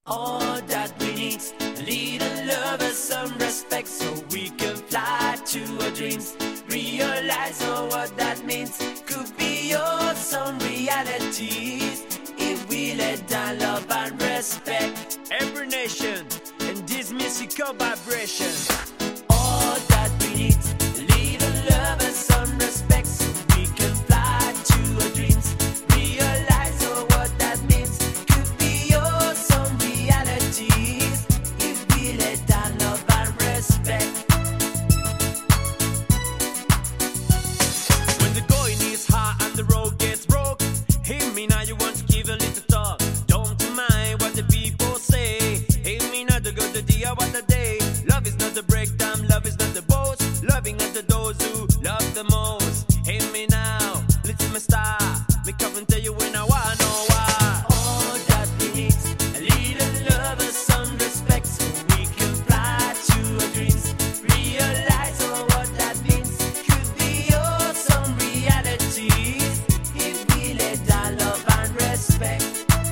All that we need, a little love and some respect, so we can fly to our dreams. Realize what that means. Could be your some realities if we let down love and respect. Every nation in this musical vibration. All that we need, a little love and some respect, so we can fly to our dreams. Realize what that means. Could be your some realities if we let down love and respect. When the going is hard and the road gets broke, hear me now, you want to give a little talk. Don't mind what the people say. Hear me now, the good, the day, what the day. Love is not the breakdown, love is not the boast. Loving at the those who love the most. Hear me now, little my star. Me come and tell you when I want know why. All that we need, a little love and some respect, so we can fly to our dreams. Realize what that means. Could be your some realities if we let down love and respect.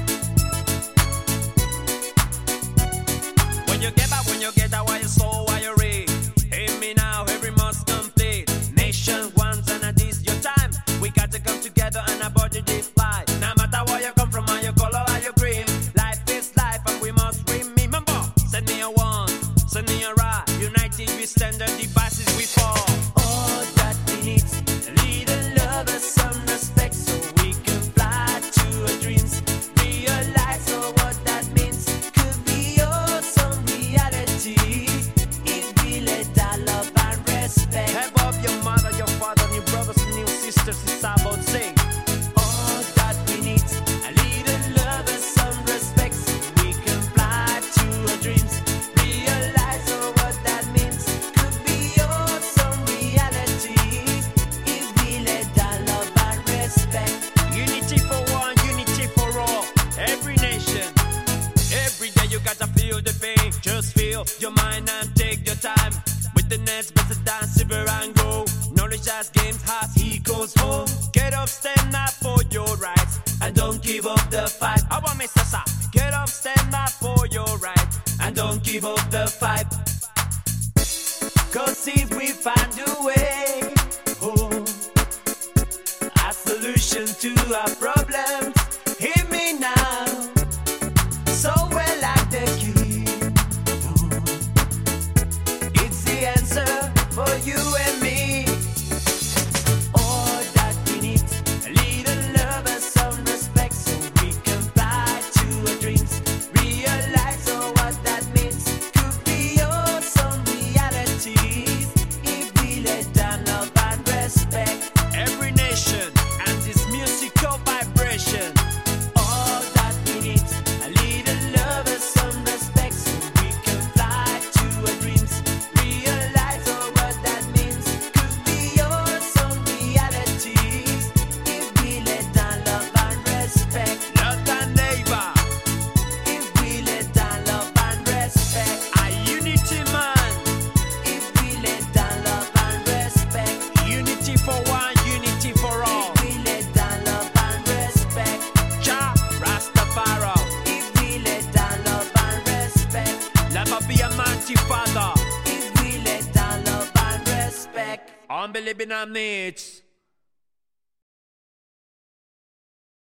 When you get back, when you get out, why you so, why you read? Hear me now, every must complete. Nation once and at this your time. We got to come together and our body they fly. No matter where you come from, how you color, how you green. Life is life and we must remember. Send me a one, send me a right. United we stand, the devices we fall. All that we need, a little love and some respect, so we can fly to our dreams. Realize what that means. Could be your some realities if we let down love and respect. Have up your mother, your father, your brothers and your sisters. It's about saying. All that we need, a little love and some respect, so we can fly to our dreams. Realize what that means. Could be your some realities if we let down love and respect. Unity for one, unity for all. Every nation, every day you gotta feel the pain. Just feel your mind and take your time. With the next best dance, silver and go. Knowledge as games has he goes home. Get up, stand up for your rights, And don't give up the fight. How about Mr. Sa? Get up, stand up for your rights. And don't give up the fight. Cause if we find a way, oh, a solution to our problems, hear me now. So well like the key. Oh, it's the answer for you and me. All that we need, a little love and some respect, so we can fly to our dreams. Realize what that means. Could be your some realities if we let down love and respect. Every nation and this musical vibration. All that we need, a little love and some respect, so we can fly to our dreams. Realize what that means. Could be your some realities if we let down love and respect. Love thy neighbor, If we let down love and respect. a unity man. If we let down love and respect. Unity for one, unity for all. If we let down love and respect. Jah Rastafari, If we let down love and respect. never be a mighty father. If we let down love and respect. Unbelieving our needs.